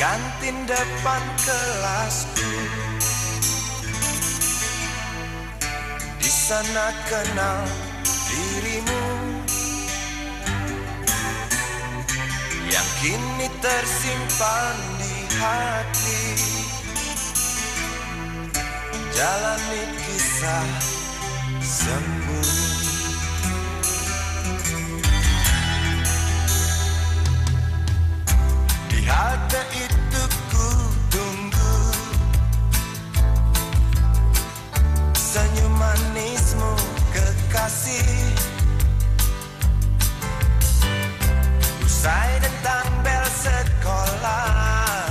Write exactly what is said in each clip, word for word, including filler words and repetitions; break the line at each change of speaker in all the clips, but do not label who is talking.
kantin depan kelasku. Di sana kenal dirimu yang kini tersimpan di hati. Jalani kisah sembunyi. Di halte itu ku tunggu senyum manismu kekasih. Usai tentang bel sekolah,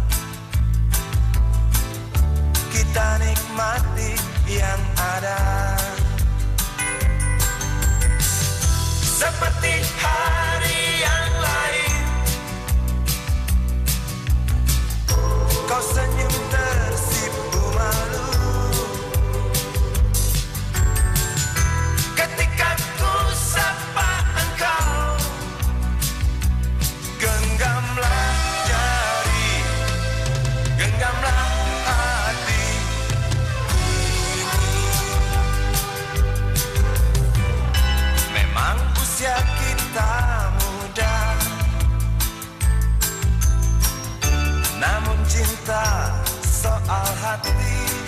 kita nikmati yang ada. Seperti hari yang lain, kau senyum tersipu malu ketika ku sapa engkau. Genggamlah jari, genggamlah hati ini. Memang usia kita muda, namun cinta soal hati.